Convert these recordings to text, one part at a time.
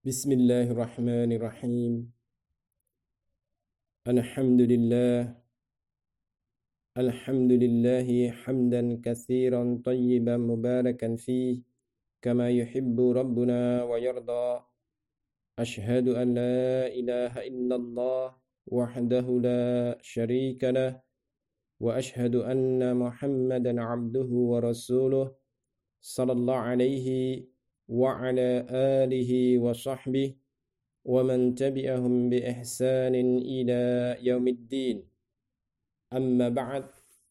Bismillahirrahmanirrahim. Alhamdulillahi hamdan katsiran tayyiban mubarakan fih kama yuhibbu rabbuna wa yarda. Ashhadu an la ilaha illallah wahdahu la syarika lah wa ashhadu anna Muhammadan abduhu wa rasuluh sallallahu alaihi wa ala alihi wa sahbihi wa man tabi'ahum bi ihsanin ila yaumiddin. Amma ba'd.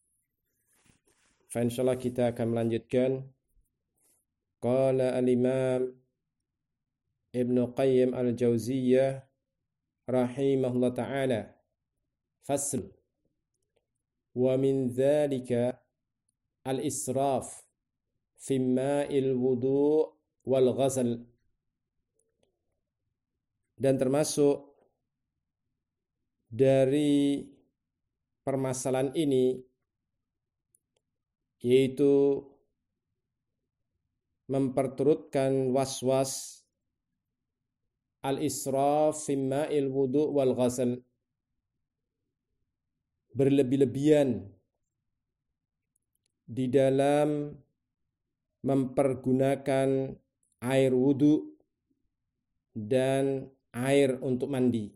Fa insyaallah kita akan melanjutkan qala al-Imam Ibnu Qayyim al-Jauziyah rahimahullah ta'ala fasl wa min dzalika al-israf fi ma'il wudu' wal ghasl, dan termasuk dari permasalahan ini yaitu memperturutkan was-was al-israf fi ma'il wudu' wal ghasl, berlebih-lebihan di dalam mempergunakan air wudu dan air untuk mandi.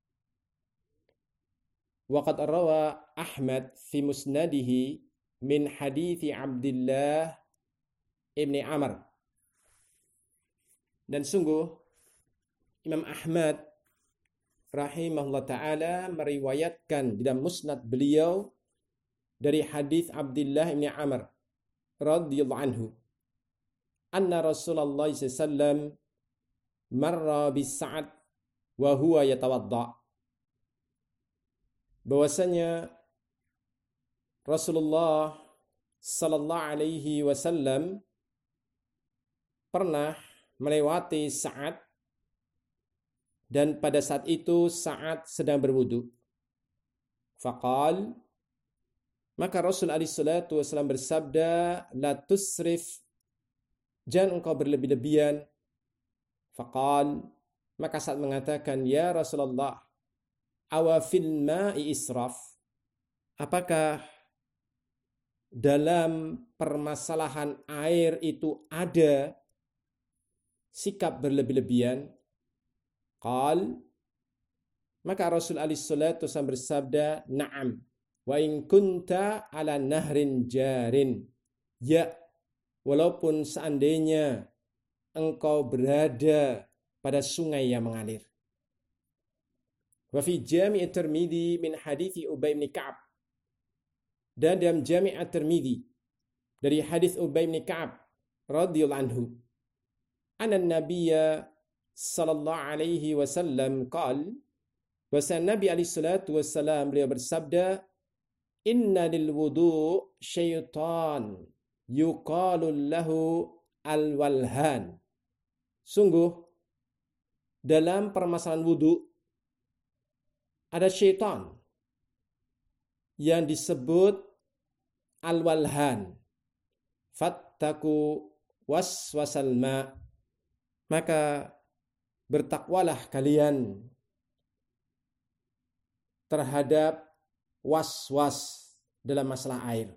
Waqad rawa Ahmad fi musnadihi min hadithi Abdullah ibni Amr. Dan sungguh Imam Ahmad rahimahullah ta'ala meriwayatkan di dalam musnad beliau dari hadis Abdullah ibni Amr radhiyallahu anhu anna Rasulullah SAW marra bis Sa'ad wa huwa yatawadda, bahwasanya Rasulullah sallallahu alaihi wasallam pernah melewati Sa'ad, dan pada saat itu Sa'ad sedang berwudu. Faqal, maka Rasul alaihi salatu wasallam bersabda, la tusrif, jangan engkau berlebih-lebihan. Faqal, maka saat mengatakan, ya Rasulullah, awa fil ma'i israf, apakah dalam permasalahan air itu ada sikap berlebih-lebihan? Qal, maka Rasul alaihi salatu wasallam bersabda, na'am, wa in kunta ala nahrin jarin, ya, walaupun seandainya engkau berada pada sungai yang mengalir. Wa fi Jami' at-Tirmidzi min hadithi Ubay bin Ka'ab, dan dalam Jami' at-Tirmidzi dari hadis Ubay bin Ka'ab radhiyallahu anhu, anna nabiyya sallallahu alaihi wasallam qala, bahwa Nabi alaihi salatu wasallam beliau bersabda, inna lil wudu' syaitan yuqalu lahu al-walhan, sungguh dalam permasalahan wudu ada syaitan yang disebut al-walhan. Fattaku waswasal ma, maka bertakwalah kalian terhadap was-was dalam masalah air.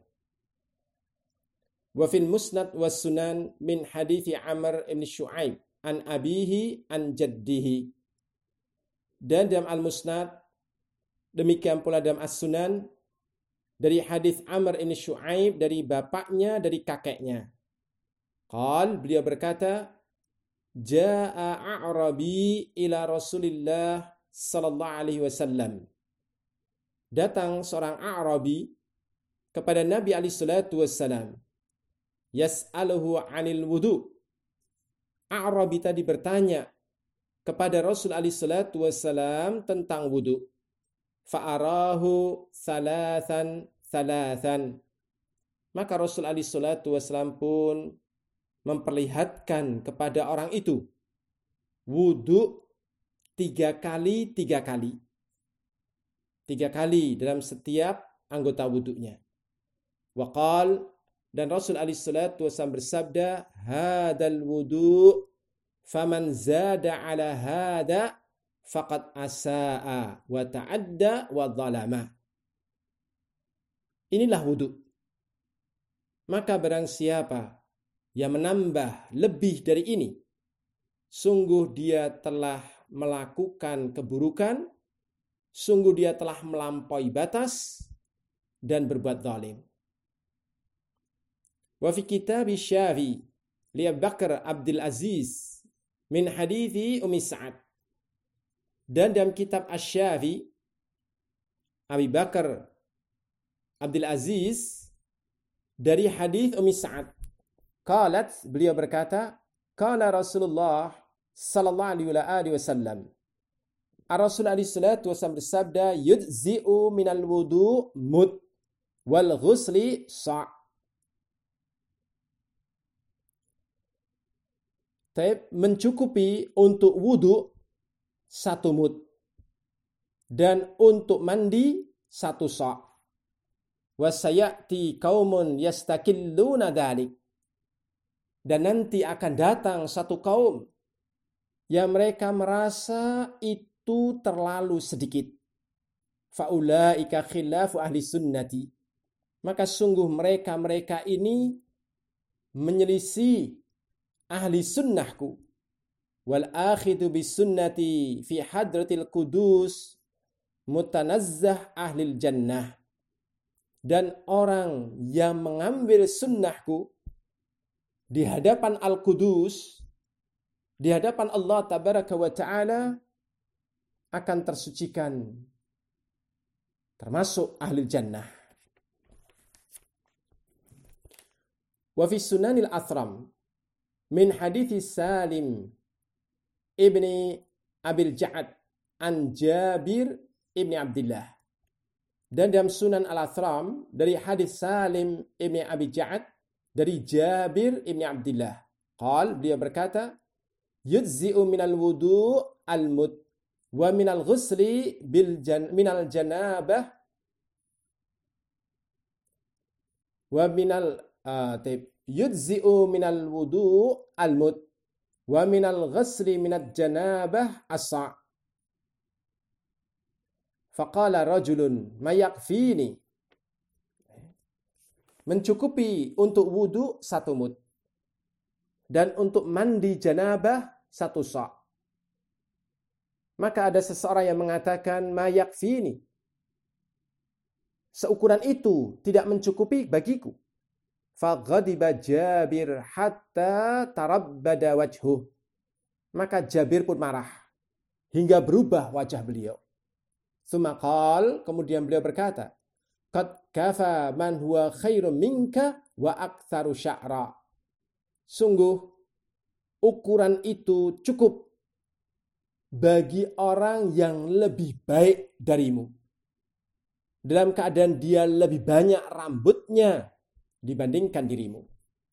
Wa fil musnad was sunan min hadithi Amr ibn Shu'aib an abihi an jaddihi, dan dalam al-musnad demikian pula dalam as-sunan dari hadis Amr ibn Shu'aib dari bapaknya dari kakeknya. Qal, beliau berkata, jaa a'rabi ila Rasulillah sallallahu alaihi wasallam, datang seorang A'rabi kepada Nabi alaihi salatu wasallam, yas'aluhu 'anil wudu. A'rabi tadi bertanya kepada Rasul alaihi salatu wasallam tentang wudu. Fa'arahu thalathan, maka Rasul alaihi salatu wasallam pun memperlihatkan kepada orang itu wudu 3 kali dalam setiap anggota wudunya. Waqal, dan Rasul alaihi salatu wasallam bersabda, hadal wudu faman zada ala hada faqad asaa wa ta'adda wa zalama. Inilah wudu. Maka barang siapa yang menambah lebih dari ini, sungguh dia telah melakukan keburukan, sungguh dia telah melampaui batas dan berbuat zalim. Wa fi kitab Syafi li Abi Bakar Abdul Aziz min hadithi Ummi Sa'ad. Dan dalam kitab Asy-Syafi Abi Bakar Abdul Aziz dari hadis Ummi Sa'ad. Qalat, beliau berkata, qala Rasulullah sallallahu alaihi wasallam. Rasul alaihi salatu wasallam bersabda, yujzi'u minal wudu mud wal ghusli sa'. Mencukupi untuk wudu satu mud dan untuk mandi satu sa'. Wa sayati qaumun yastakilluna dzalik. Dan nanti akan datang satu kaum yang mereka merasa itu terlalu sedikit. Faulaika khilafu ahli sunnati. Maka sungguh mereka ini menyelisih ahli sunnahku. Wal akhidu bis sunnati fi hadratil qudus mutanazzah ahlil jannah. Dan orang yang mengambil sunnahku di hadapan Al-Qudus, di hadapan Allah Tabaraka wa Ta'ala, akan tersucikan termasuk ahli jannah. Wa fi sunanil athram min hadithi Salim ibni Abil Ja'ad an Jabir ibni Abdullah. Dan dalam Sunan Al-Athram dari hadis Salim ibni Abi Ja'ad dari Jabir ibni Abdullah. Qal, beliau berkata, yujzi'u minal wudu al-mud wa minal ghusli minal janabah wa minal yujzi'u minal wudu al-mud wa minal ghusli minal janabah as-sa'. Faqala rajulun ma yakfini. Mencukupi untuk wudu satu mud dan untuk mandi janabah satu sa'. Maka ada seseorang yang mengatakan ma yakfini. Seukuran itu tidak mencukupi bagiku. Faghadiba Jabir hatta tarabbada wajhuh. Maka Jabir pun marah hingga berubah wajah beliau. Tsumma qal, kemudian beliau berkata, qad kafa man huwa khairum minka wa aktsaru sya'ra. Sungguh ukuran itu cukup bagi orang yang lebih baik darimu, dalam keadaan dia lebih banyak rambutnya dibandingkan dirimu.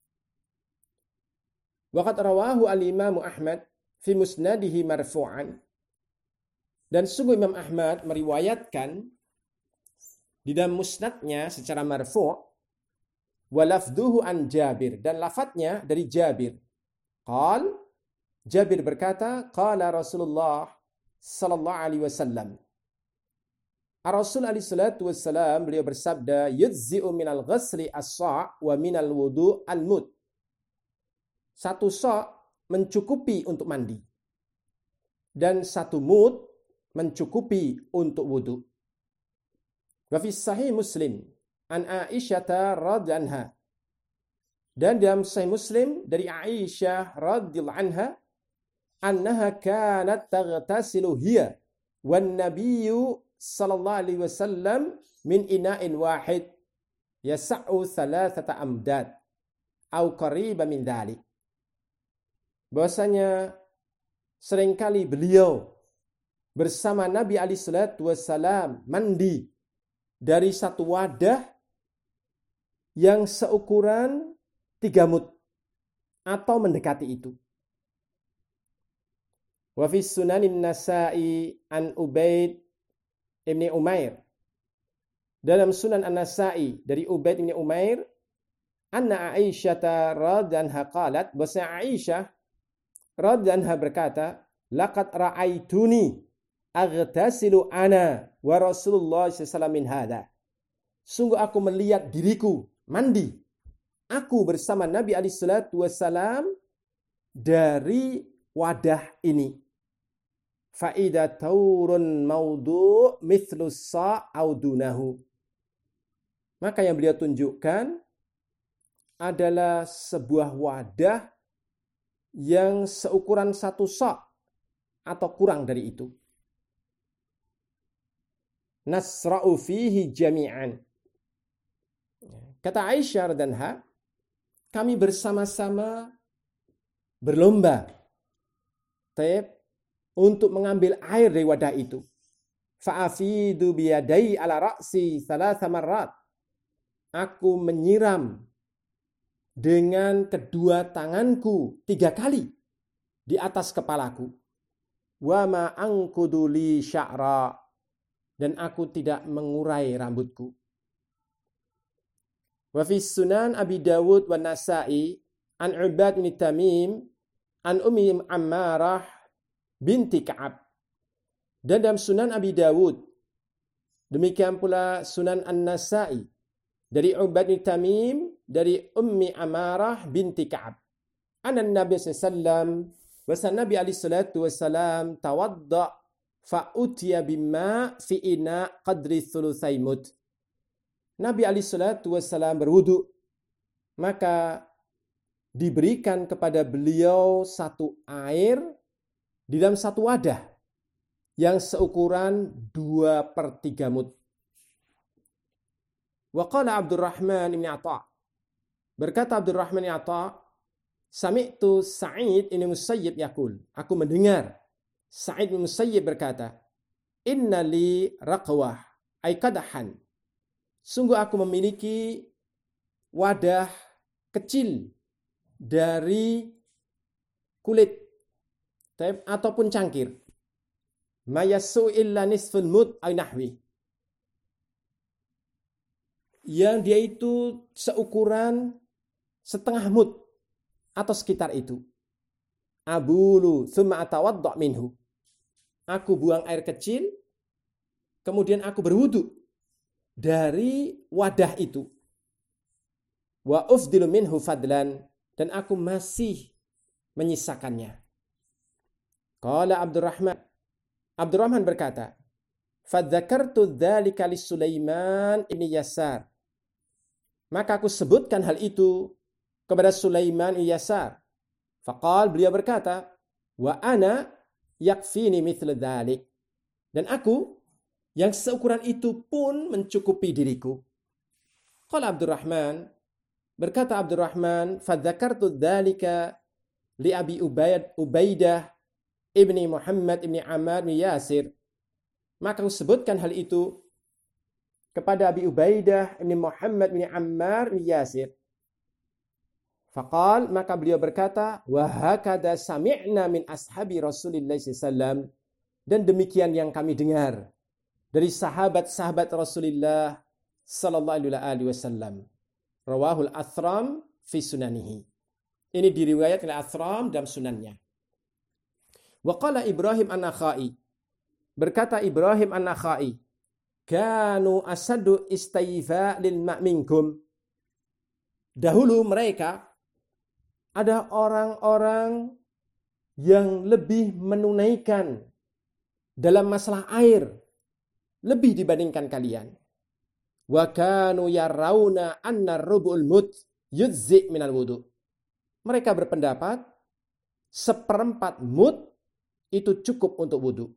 Waqad rawahu al-Imam Ahmad fi musnadihi marfu'an. Dan sungguh Imam Ahmad meriwayatkan di dalam musnadnya secara marfu', wa lafdhuhu an Jabir, dan lafadznya dari Jabir. Qal, Jabir berkata, qala Rasulullah sallallahu alaihi wasallam. Rasul alaihi salatu wassalam, beliau bersabda, yujzi'u minal ghasli as-sa' wa minal wudu' al-mud. Satu sa' mencukupi untuk mandi dan satu mud mencukupi untuk wudu. Wa fi sahih Muslim an Aisyah radhiyallahu anha. Dan dalam sahih Muslim dari Aisyah radhiyallahu anha, annaha kanat taghtasilu hiya wan nabiyyu sallallahu alaihi wasallam min ina'in wahid yas'u thalathata amdad au qariba min dhalik. Bahwasanya seringkali beliau bersama Nabi alaihi salatu wassalam mandi dari satu wadah yang seukuran 3 mud atau mendekati itu. Wa fi sunanin Nasa'i an Ubaid ibni Umair. Dalam Sunan An-Nasa'i dari Ubaid ibni Umair, anna Aisyah radhiyallahu anha qalat, bahwa Aisyah radhiyallahu anha berkata, laqad ra'aituni aghtasilu ana wa Rasulullah sallallahu alaihi wasallam min hadha. Sungguh aku melihat diriku mandi, aku bersama Nabi alaihi salatu wasallam dari wadah ini. Faida taurun maudu' mithlu sa' au dunahu. Maka yang beliau tunjukkan adalah sebuah wadah yang seukuran satu sa' atau kurang dari itu. Nasra'u fihi jami'an. Kata Aisyah radhiyallahu anha, kami bersama-sama berlomba untuk mengambil air dari wadah itu. Fa'afidu biyadai ala ra'si thalatha marrat. Aku menyiram dengan kedua tanganku 3 kali di atas kepalaku. Wa ma anqudu li sya'ra. Dan aku tidak mengurai rambutku. Wa fi sunan Abi Dawud wa Nasa'i an Ubad bin Tamim an Ummi Ammarah binti Ka'ab. Dan dalam Sunan Abi Dawud, demikian pula Sunan An-Nasa'i, dari Ubad bin Tamim, dari Ummi Ammarah binti Ka'ab. Anan Nabi sallallahu alaihi Nabi alaihi salatu wasallam tawadda fa'utiya bimma fi ina qadri thulutsai mud. Nabi alaihi salatu wasallam berwudu, maka diberikan kepada beliau satu air di dalam satu wadah yang seukuran 2/3 mud. Wa qala Abdurrahman bin Atha. Berkata Abdurrahman bin Atha, sami'tu Sa'id bin Musayyib yaqul. Aku mendengar Sa'id bin Musayyib berkata, inna li raqwah ay qadahan. Sungguh aku memiliki wadah kecil dari kulit ataupun cangkir. Mayasu illa nisful mud ay nahwi. Yang dia itu seukuran setengah mud atau sekitar itu. Abulu thumma atawadda minhu. Aku buang air kecil, kemudian aku berwudu dari wadah itu. Wa ufdilu minhu fadlan, dan aku masih menyisakannya. Qala Abdurrahman berkata, fadzakartu dzalika li Sulaiman ibn Yasar. Maka aku sebutkan hal itu kepada Sulaiman ibn Yasar. Faqal, beliau berkata, wa ana yakfini mithla dzalik. Dan aku yang seukuran itu pun mencukupi diriku. Qala Abdurrahman, berkata Abdurrahman, fadzakartu dzalika li Abi Ubaidah ibni Muhammad ibni Ammar ibni Yasir. Maka aku sebutkan hal itu kepada Abi Ubaidah ibni Muhammad ibni Ammar ibni Yasir. Faqal, maka beliau berkata, wa hakada sami'na min ashabi Rasulillah sallallahu. Dan demikian yang kami dengar dari sahabat-sahabat Rasulullah sallallahu alaihi wasallam. Rawahul Athram fi sunanihi. Ini diriwayatkan oleh Athram dalam sunannya. Wa qala Ibrahim an-Nakhai. Berkata Ibrahim an-Nakhai, kanu asadu istaifa lil ma'minkum. Dahulu mereka ada orang-orang yang lebih menunaikan dalam masalah air lebih dibandingkan kalian. Wa kanu yarawna anna rubul mud yujzi minal wudu. Mereka berpendapat 1/4 mud itu cukup untuk wudu.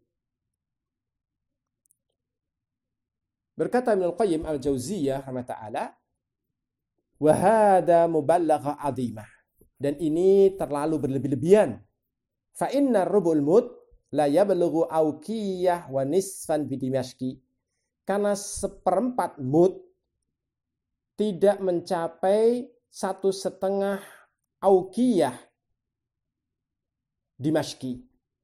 Berkata Ibnu Qayyim Al-Jauziyah rahimahullah, wa hadza muballaghah 'azimah. Dan ini terlalu berlebih-lebihan. Fa inna rubul mud la yablughu awqiyah wa nisfan bi Dimashqi. Karena 1/4 mud tidak mencapai 1/2 awqiyah Dimashqi.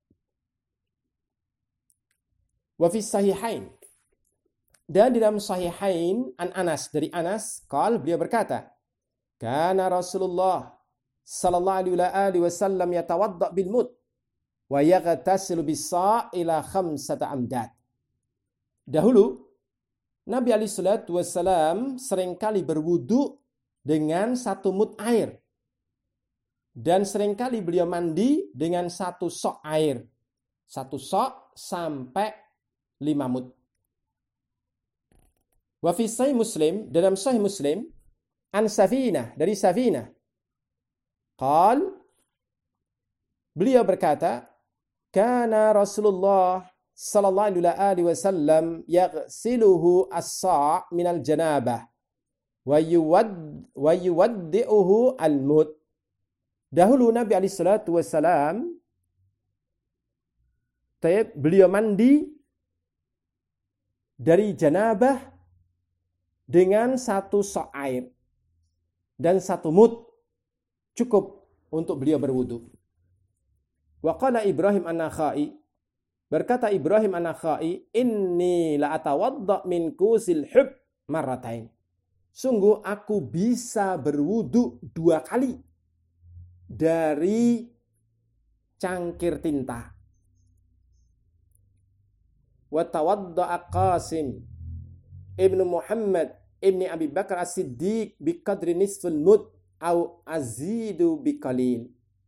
Wa fi sahihain. Dan di dalam sahihain an Anas, dari Anas, qal, beliau berkata, kana Rasulullah sallallahu alaihi wasallam yatawadda bil mud wa yaghtasilu bis-sa' ila 5 amdad. Dahulu Nabi alaihi salatu wasallam seringkali berwudu dengan 1 mud air. Dan seringkali beliau mandi dengan 1 sok air. 1 sok sampai 5 mud. Wa fi sahih Muslim, dalam sahih Muslim, an Safinah, dari Safinah. Beliau berkata, kana Rasulullah sallallahu alaihi wasallam yaghsiluhu as-sa' minal janabah wa yuwaddi'uhu al-mud. Dahulu Nabi alaihi salatu wasallam beliau mandi dari janabah dengan 1 sok air dan 1 mud cukup untuk beliau berwudu. Wa qala Ibrahim an-Nakhai, berkata Ibrahim an-Nakhai, inni la atawadda min kusil hub marratain. Sungguh aku bisa berwudu 2 kali dari cangkir tinta. Wa tawadda Qasim ibnu Muhammad ibni Abi Bakar as-Siddiq biqadri nisful mud au azidu biqalil.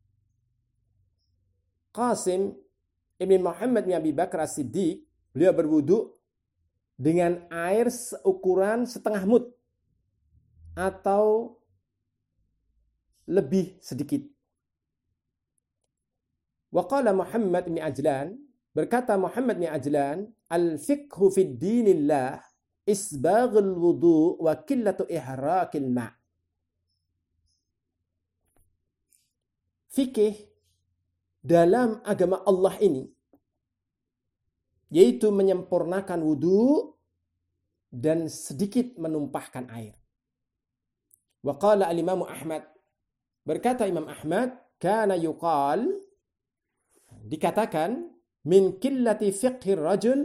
Qasim ibni Muhammad ibni Abi Bakar as-Siddiq, beliau berwudu dengan air seukuran setengah mud atau lebih sedikit. Wa qala Muhammad ibni Ajlan, berkata Muhammad ibni Ajlan, al-fiqhu fid dinillah isbaghul wudu wa qillatu ihraqil ma'. Fikih dalam agama Allah ini yaitu menyempurnakan wudu dan sedikit menumpahkan air. Wa qala al-Imam Ahmad, berkata Imam Ahmad, kana yuqal, dikatakan, min qillati fiqhir rajul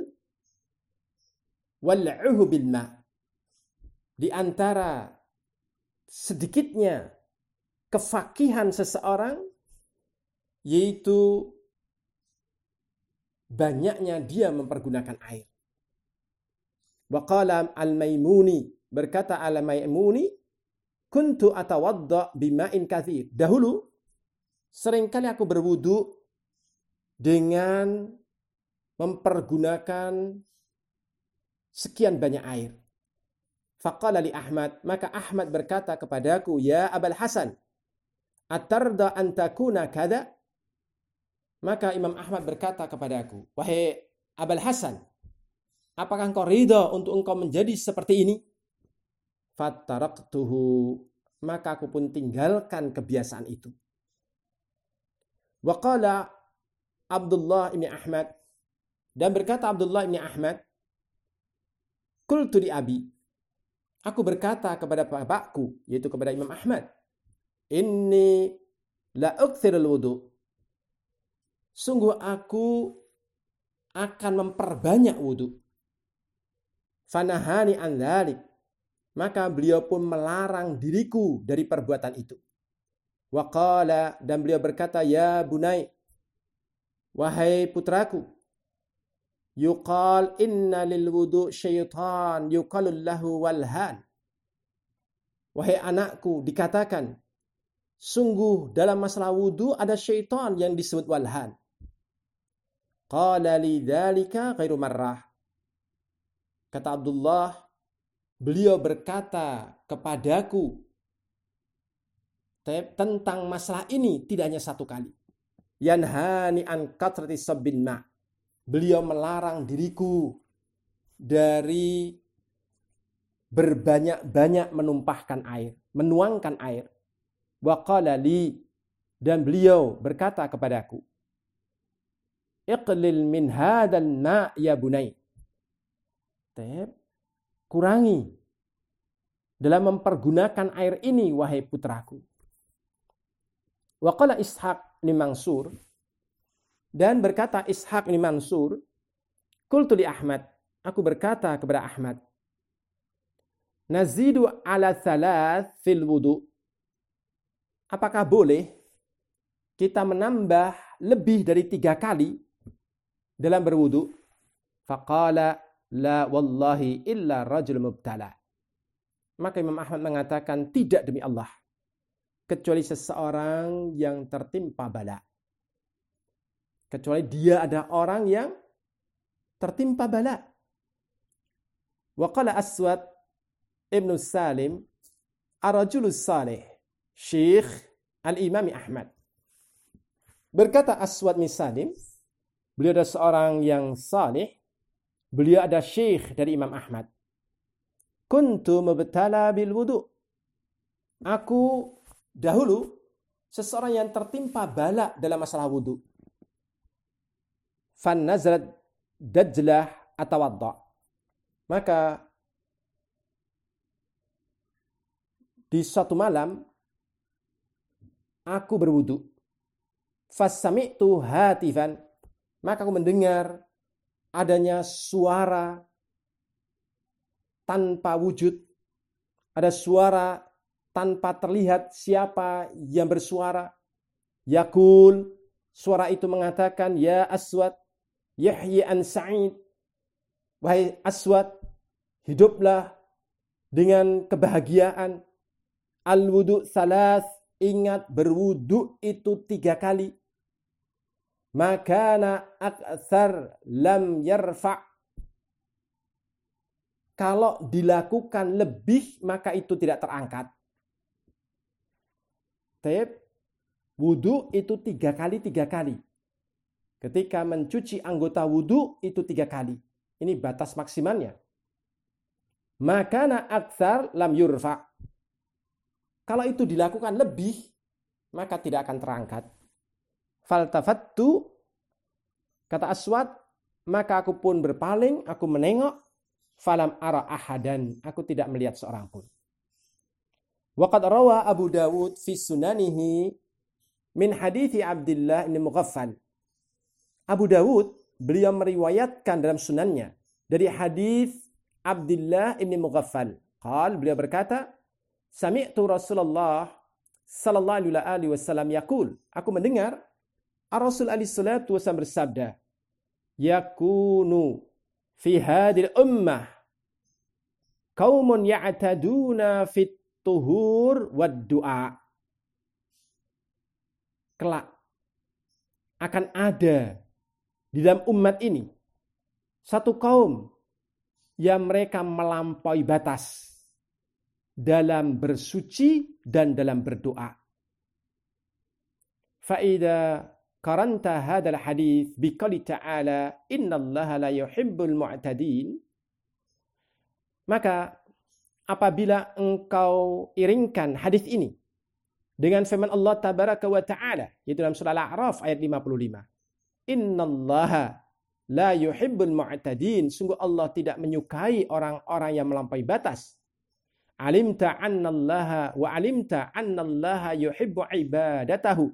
wal'uhu bil ma'. Di antara sedikitnya kefakihan seseorang yaitu banyaknya dia mempergunakan air. Wa qala al-Maimuni, berkata al-Maimuni, kuntu atawadda bima'in katsir. Dahulu seringkali aku berwudu dengan mempergunakan sekian banyak air. Faqala li Ahmad, maka Ahmad berkata kepadaku, ya Abul Hasan, atarda an takuna kada? Maka Imam Ahmad berkata kepadaku, wahai Abul Hasan, apakah engkau ridha untuk engkau menjadi seperti ini? Fattaraktuhu, maka aku pun tinggalkan kebiasaan itu. Wa qala Abdullah ibn Ahmad, dan berkata Abdullah ibn Ahmad, qultu li abi, aku berkata kepada bapakku, yaitu kepada Imam Ahmad, inni la ukthirul wudu, sungguh aku akan memperbanyak wudu. Fanahani an dzalik, maka beliau pun melarang diriku dari perbuatan itu. Wa qala, dan beliau berkata, ya bunai, wahai putraku, yuqal inna lil wudu syaitan yuqalul lahu walhan. Wahai anakku, dikatakan, sungguh dalam masalah wudu ada syaitan yang disebut walhan. Qala li dzalika ghairu marrah. Kata Abdullah, beliau berkata kepadaku tentang masalah ini tidak hanya 1 kali. Yanhani an katrati sabbin ma'. Beliau melarang diriku dari berbanyak-banyak menumpahkan air, menuangkan air. Wa qala li, dan beliau berkata kepadaku, iqlil min hadzal ma' ya bunai. Kurangi dalam mempergunakan air ini, wahai putraku. Wa qala Ishaq bin Mansur, dan berkata Ishaq bin Mansur, qultu li Ahmad, aku berkata kepada Ahmad, nazidu ala thalath fil wudu. apakah boleh kita menambah lebih dari 3 kali dalam berwudu? Faqala la wallahi illa rajul mubtala. Maka Imam Ahmad mengatakan, tidak demi Allah, kecuali seseorang yang tertimpa bala. Kecuali dia ada orang yang tertimpa bala. Wa qala Aswad ibn Salim, ar-rajulus salih, Syekh al-Imam Ahmad. Berkata Aswad bin Salim, beliau adalah seorang yang salih, beliau ada syekh dari Imam Ahmad. Kuntu mubtala bil wudu. Aku dahulu seseorang yang tertimpa bala dalam masalah wudu. Fan nazalat dajlah atawadda. Maka di suatu malam aku berwudu. Fasami'tu hatifan. Maka aku mendengar adanya suara tanpa wujud, ada suara tanpa terlihat siapa yang bersuara. Yaqul, suara itu mengatakan, ya Aswad, yahyi an Sa'id. Wahai Aswad, hiduplah dengan kebahagiaan. Al-wudu salas, ingat berwudu itu 3 kali. Makana aktsar lam yarfa'. Kalau dilakukan lebih, maka itu tidak terangkat. Wudu itu 3 kali, 3 kali. Ketika mencuci anggota wudu itu 3 kali. Ini batas maksimalnya. Makana aktsar lam yurfa'. Kalau itu dilakukan lebih, maka tidak akan terangkat. Faltafattu, kata Aswad, maka aku pun berpaling, aku menengok. Falam ara ahadan, aku tidak melihat seorang pun. Waqad rawa Abu Dawud fi sunanihi min hadithi Abdullah bin Mughaffal. Abu Dawud, beliau meriwayatkan dalam sunannya dari hadis Abdullah bin Mughaffal. Beliau berkata, sami'tu Rasulullah sallallahu alaihi wasallam yaqul, aku mendengar Rasul alaihi salatu wasallam bersabda, yakunu fi hadil ummah qaumun ya'taduna fit tuhur wad du'a. Kelak akan ada di dalam umat ini satu kaum yang mereka melampaui batas dalam bersuci dan dalam berdoa. Faida qaranta hadzal hadis biqouli ta'ala innallaha la yuhibbul mu'tadin. Maka apabila engkau iringkan hadis ini dengan firman Allah tabaraka wa ta'ala, yaitu dalam surah Al-A'raf ayat 55. Innallaha la yuhibbul mu'tadin. Sungguh Allah tidak menyukai orang-orang yang melampaui batas. Alimta annallaha wa alimta annallaha yuhibbu ibadatahu.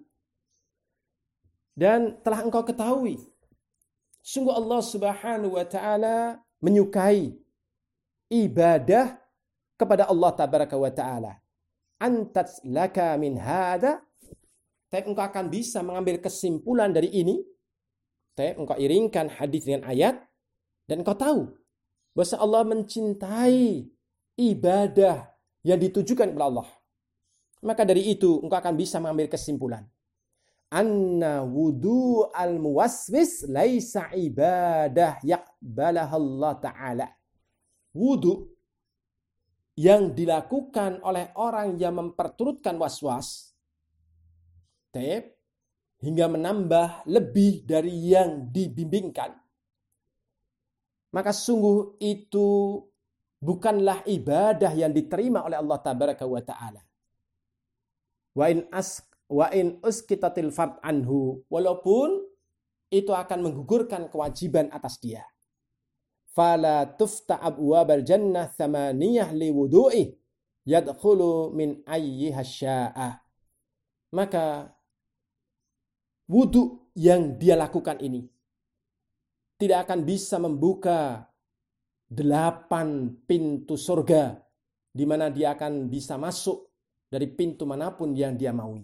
Dan telah engkau ketahui, sungguh Allah subhanahu wa ta'ala menyukai ibadah kepada Allah tabaraka wa ta'ala. Antats laka min hada. Tapi engkau akan bisa mengambil kesimpulan dari ini. Tapi engkau iringkan hadis dengan ayat. Dan engkau tahu bahwa Allah mencintai ibadah yang ditujukan kepada Allah. Maka dari itu engkau akan bisa mengambil kesimpulan. Anna wudu al-muwaswis laisa ibadah yaqbalaha Allah Ta'ala. Wudu yang dilakukan oleh orang yang memperturutkan was-was hingga menambah lebih dari yang dibimbingkan, maka sungguh itu bukanlah ibadah yang diterima oleh Allah tabaraka wa ta'ala. Wa in uskitatil fard anhu, walaupun itu akan menggugurkan kewajiban atas dia. Fala tufta abwabal jannah thamaniyah li wudu'i yadkhulu min ayyiha sya'ah. Maka wudu yang dia lakukan ini tidak akan bisa membuka 8 pintu surga di mana dia akan bisa masuk dari pintu manapun yang dia maui.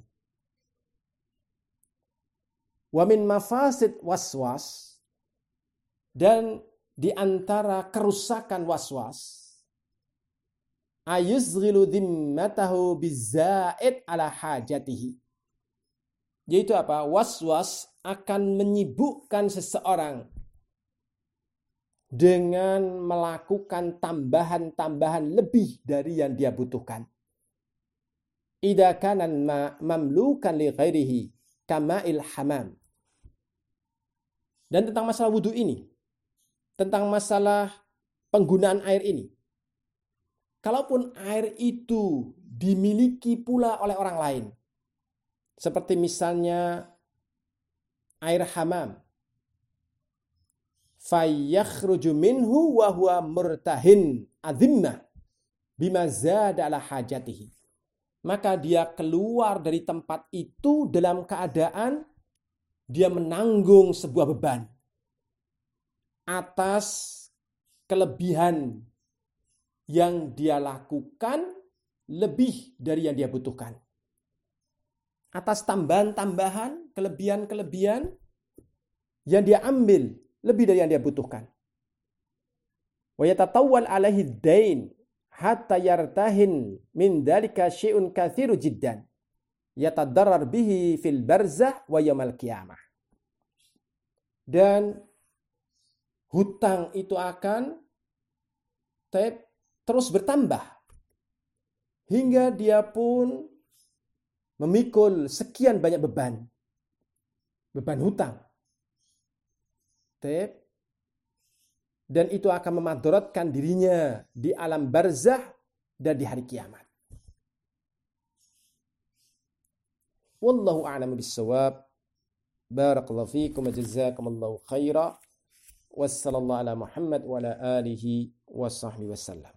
Wa min mafasid waswas, dan di antara kerusakan waswas, ayuzghilu dhimmatahu bizaid ala hajatihi. Yaitu apa? Waswas akan menyibukkan seseorang dengan melakukan tambahan-tambahan lebih dari yang dia butuhkan. Idza kana mamlukan li ghairihi kama'il hamam. Dan tentang masalah wudhu ini, tentang masalah penggunaan air ini, kalaupun air itu dimiliki pula oleh orang lain, seperti misalnya air hamam, fayakhruju minhu wa huwa murtahin adhimmah bima zada ala hajatihi, maka dia keluar dari tempat itu dalam keadaan dia menanggung sebuah beban atas kelebihan yang dia lakukan lebih dari yang dia butuhkan. Atas tambahan-tambahan, kelebihan-kelebihan yang dia ambil lebih dari yang dia butuhkan. Wa yatatawwal alaihi dain hatta yartahin min dzalika syai'un katsiru jiddan yatadarrar bihi fil barzah wa yaumil qiyamah. Dan hutang itu akan terus bertambah hingga dia pun memikul sekian banyak beban hutang. Dan itu akan memadaratkan dirinya di alam barzah dan di hari kiamat. Wallahu a'lamu bis-shawab. Barakallahu fiikum wa jazakumullahu khaira. Wassallallahu ala Muhammad wa ala alihi wa sahbihi wasallam.